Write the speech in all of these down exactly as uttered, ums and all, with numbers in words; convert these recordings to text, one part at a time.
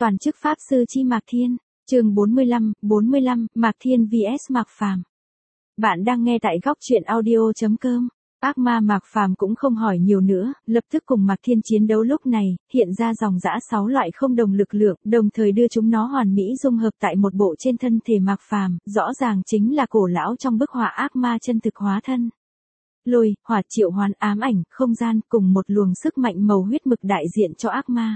toàn chức pháp sư chi Mạc Thiên, chương bốn mươi lăm, bốn mươi lăm, Mạc Thiên vs Mạc Phàm. Bạn đang nghe tại góc truyện audio chấm com. Ác ma Mạc Phàm cũng không hỏi nhiều nữa, lập tức cùng Mạc Thiên chiến đấu. Lúc này, hiện ra dòng dã sáu loại không đồng lực lượng, đồng thời đưa chúng nó hoàn mỹ dung hợp tại một bộ trên thân thể Mạc Phàm, rõ ràng chính là cổ lão trong bức họa ác ma chân thực hóa thân. Lôi, hỏa, triệu hoán, ám ảnh, không gian cùng một luồng sức mạnh màu huyết mực đại diện cho ác ma.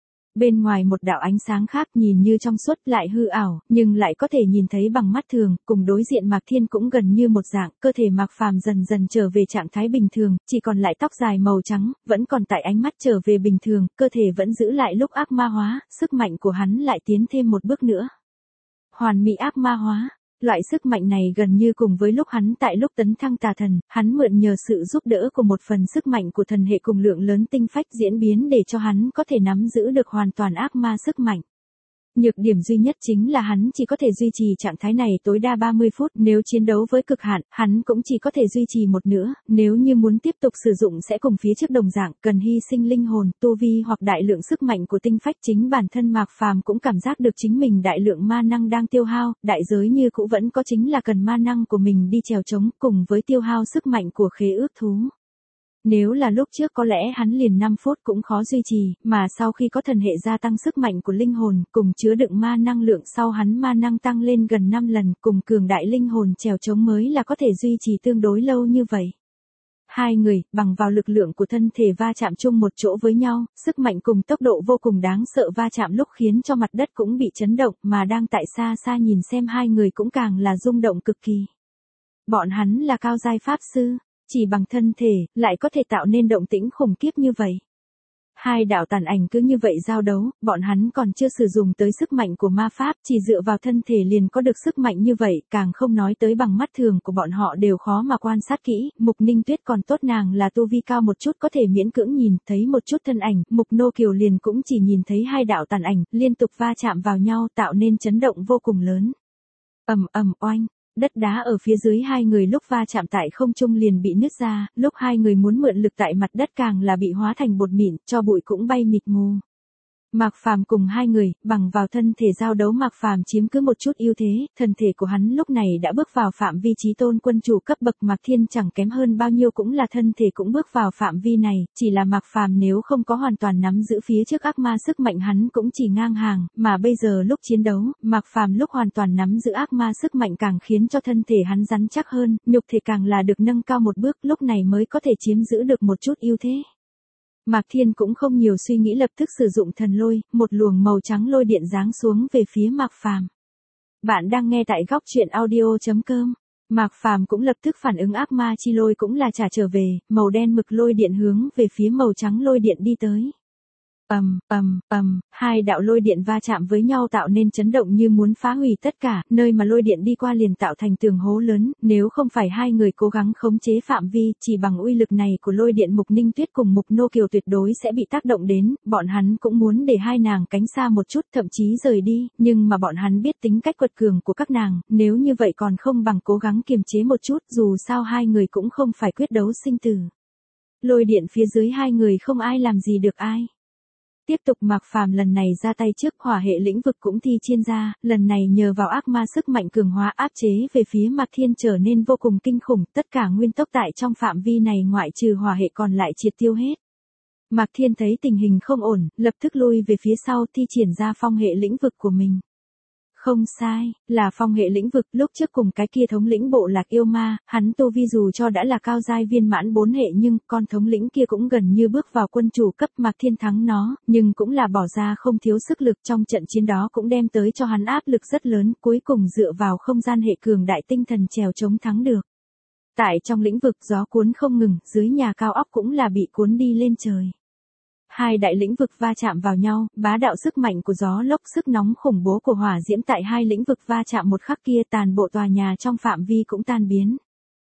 Bên ngoài một đạo ánh sáng khác nhìn như trong suốt lại hư ảo, nhưng lại có thể nhìn thấy bằng mắt thường, cùng đối diện Mạc Thiên cũng gần như một dạng, cơ thể Mạc Phàm dần dần trở về trạng thái bình thường, chỉ còn lại tóc dài màu trắng, vẫn còn tại ánh mắt trở về bình thường, cơ thể vẫn giữ lại lúc ác ma hóa, sức mạnh của hắn lại tiến thêm một bước nữa. Hoàn mỹ ác ma hóa. Loại sức mạnh này gần như cùng với lúc hắn tại lúc tấn thăng tà thần, hắn mượn nhờ sự giúp đỡ của một phần sức mạnh của thần hệ cùng lượng lớn tinh phách diễn biến để cho hắn có thể nắm giữ được hoàn toàn ác ma sức mạnh. Nhược điểm duy nhất chính là hắn chỉ có thể duy trì trạng thái này tối đa ba mươi phút, nếu chiến đấu với cực hạn, hắn cũng chỉ có thể duy trì một nữa, nếu như muốn tiếp tục sử dụng sẽ cùng phía trước đồng dạng, cần hy sinh linh hồn, tu vi hoặc đại lượng sức mạnh của tinh phách. Chính bản thân Mạc Phàm cũng cảm giác được chính mình đại lượng ma năng đang tiêu hao, đại giới như cũ vẫn có chính là cần ma năng của mình đi chèo chống, cùng với tiêu hao sức mạnh của khế ước thú. Nếu là lúc trước có lẽ hắn liền năm phút cũng khó duy trì, mà sau khi có thần hệ gia tăng sức mạnh của linh hồn, cùng chứa đựng ma năng lượng sau hắn ma năng tăng lên gần năm lần, cùng cường đại linh hồn chèo chống mới là có thể duy trì tương đối lâu như vậy. Hai người, bằng vào lực lượng của thân thể va chạm chung một chỗ với nhau, sức mạnh cùng tốc độ vô cùng đáng sợ va chạm lúc khiến cho mặt đất cũng bị chấn động, mà đang tại xa xa nhìn xem hai người cũng càng là rung động cực kỳ. Bọn hắn là cao giai pháp sư. Chỉ bằng thân thể, lại có thể tạo nên động tĩnh khủng khiếp như vậy. Hai đạo tàn ảnh cứ như vậy giao đấu, bọn hắn còn chưa sử dụng tới sức mạnh của ma pháp, chỉ dựa vào thân thể liền có được sức mạnh như vậy, càng không nói tới bằng mắt thường của bọn họ đều khó mà quan sát kỹ. Mục Ninh Tuyết còn tốt, nàng là tu vi cao một chút có thể miễn cưỡng nhìn thấy một chút thân ảnh, Mục Nô Kiều liền cũng chỉ nhìn thấy hai đạo tàn ảnh, liên tục va chạm vào nhau tạo nên chấn động vô cùng lớn. Ầm ầm oanh. Đất đá ở phía dưới hai người lúc va chạm tại không trung liền bị nứt ra, lúc hai người muốn mượn lực tại mặt đất càng là bị hóa thành bột mịn, cho bụi cũng bay mịt mù. Mạc Phàm cùng hai người, bằng vào thân thể giao đấu Mạc Phàm chiếm cứ một chút ưu thế, thân thể của hắn lúc này đã bước vào phạm vi chí tôn quân chủ cấp bậc. Mạc Thiên chẳng kém hơn bao nhiêu, cũng là thân thể cũng bước vào phạm vi này, chỉ là Mạc Phàm nếu không có hoàn toàn nắm giữ phía trước ác ma sức mạnh hắn cũng chỉ ngang hàng, mà bây giờ lúc chiến đấu, Mạc Phàm lúc hoàn toàn nắm giữ ác ma sức mạnh càng khiến cho thân thể hắn rắn chắc hơn, nhục thể càng là được nâng cao một bước, lúc này mới có thể chiếm giữ được một chút ưu thế. Mạc Thiên cũng không nhiều suy nghĩ, lập tức sử dụng thần lôi, một luồng màu trắng lôi điện giáng xuống về phía Mạc Phàm. Bạn đang nghe tại góc truyện audio chấm com. Mạc Phàm cũng lập tức phản ứng, ác ma chi lôi cũng là trả trở về, màu đen mực lôi điện hướng về phía màu trắng lôi điện đi tới. Ầm, ầm, ầm, hai đạo lôi điện va chạm với nhau tạo nên chấn động như muốn phá hủy tất cả, nơi mà lôi điện đi qua liền tạo thành tường hố lớn, nếu không phải hai người cố gắng khống chế phạm vi, chỉ bằng uy lực này của lôi điện, Mục Ninh Tuyết cùng Mục Nô Kiều tuyệt đối sẽ bị tác động đến, bọn hắn cũng muốn để hai nàng cánh xa một chút, thậm chí rời đi, nhưng mà bọn hắn biết tính cách quật cường của các nàng, nếu như vậy còn không bằng cố gắng kiềm chế một chút, dù sao hai người cũng không phải quyết đấu sinh tử. Lôi điện phía dưới hai người không ai làm gì được ai. Tiếp tục Mạc Phàm lần này ra tay trước, hỏa hệ lĩnh vực cũng thi chiên ra, lần này nhờ vào ác ma sức mạnh cường hóa áp chế về phía Mạc Thiên trở nên vô cùng kinh khủng, tất cả nguyên tốc tại trong phạm vi này ngoại trừ hỏa hệ còn lại triệt tiêu hết. Mạc Thiên thấy tình hình không ổn, lập tức lui về phía sau, thi triển ra phong hệ lĩnh vực của mình. Không sai, là phong hệ lĩnh vực, lúc trước cùng cái kia thống lĩnh bộ lạc yêu ma, hắn tu vi dù cho đã là cao giai viên mãn bốn hệ nhưng con thống lĩnh kia cũng gần như bước vào quân chủ cấp. Mạc Thiên thắng nó, nhưng cũng là bỏ ra không thiếu sức lực, trong trận chiến đó cũng đem tới cho hắn áp lực rất lớn, cuối cùng dựa vào không gian hệ cường đại tinh thần chèo chống thắng được. Tại trong lĩnh vực gió cuốn không ngừng, dưới nhà cao ốc cũng là bị cuốn đi lên trời. Hai đại lĩnh vực va chạm vào nhau, bá đạo sức mạnh của gió lốc, sức nóng khủng bố của hỏa diễm tại hai lĩnh vực va chạm một khắc kia, toàn bộ tòa nhà trong phạm vi cũng tan biến.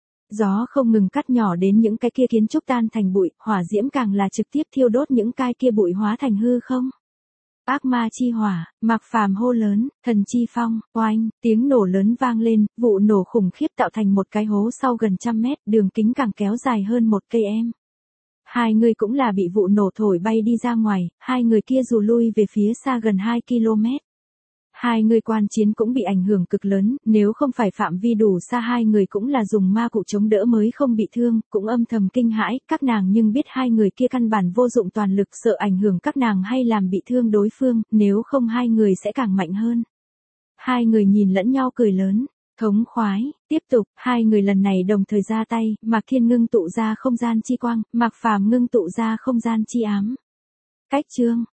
Gió không ngừng cắt nhỏ đến những cái kia kiến trúc tan thành bụi, hỏa diễm càng là trực tiếp thiêu đốt những cái kia bụi hóa thành hư không. Ác ma chi hỏa, Mạc Phàm hô lớn, thần chi phong, oanh, tiếng nổ lớn vang lên, vụ nổ khủng khiếp tạo thành một cái hố sau gần trăm mét, đường kính càng kéo dài hơn một cây em. Hai người cũng là bị vụ nổ thổi bay đi ra ngoài, hai người kia dù lui về phía xa gần hai ki lô mét. Hai người quan chiến cũng bị ảnh hưởng cực lớn, nếu không phải phạm vi đủ xa hai người cũng là dùng ma cụ chống đỡ mới không bị thương, cũng âm thầm kinh hãi, các nàng nhưng biết hai người kia căn bản vô dụng toàn lực sợ ảnh hưởng các nàng hay làm bị thương đối phương, nếu không hai người sẽ càng mạnh hơn. Hai người nhìn lẫn nhau cười lớn, thống khoái, tiếp tục, hai người lần này đồng thời ra tay, Mạc Thiên ngưng tụ ra không gian chi quang, Mạc Phàm ngưng tụ ra không gian chi ám. Cách chương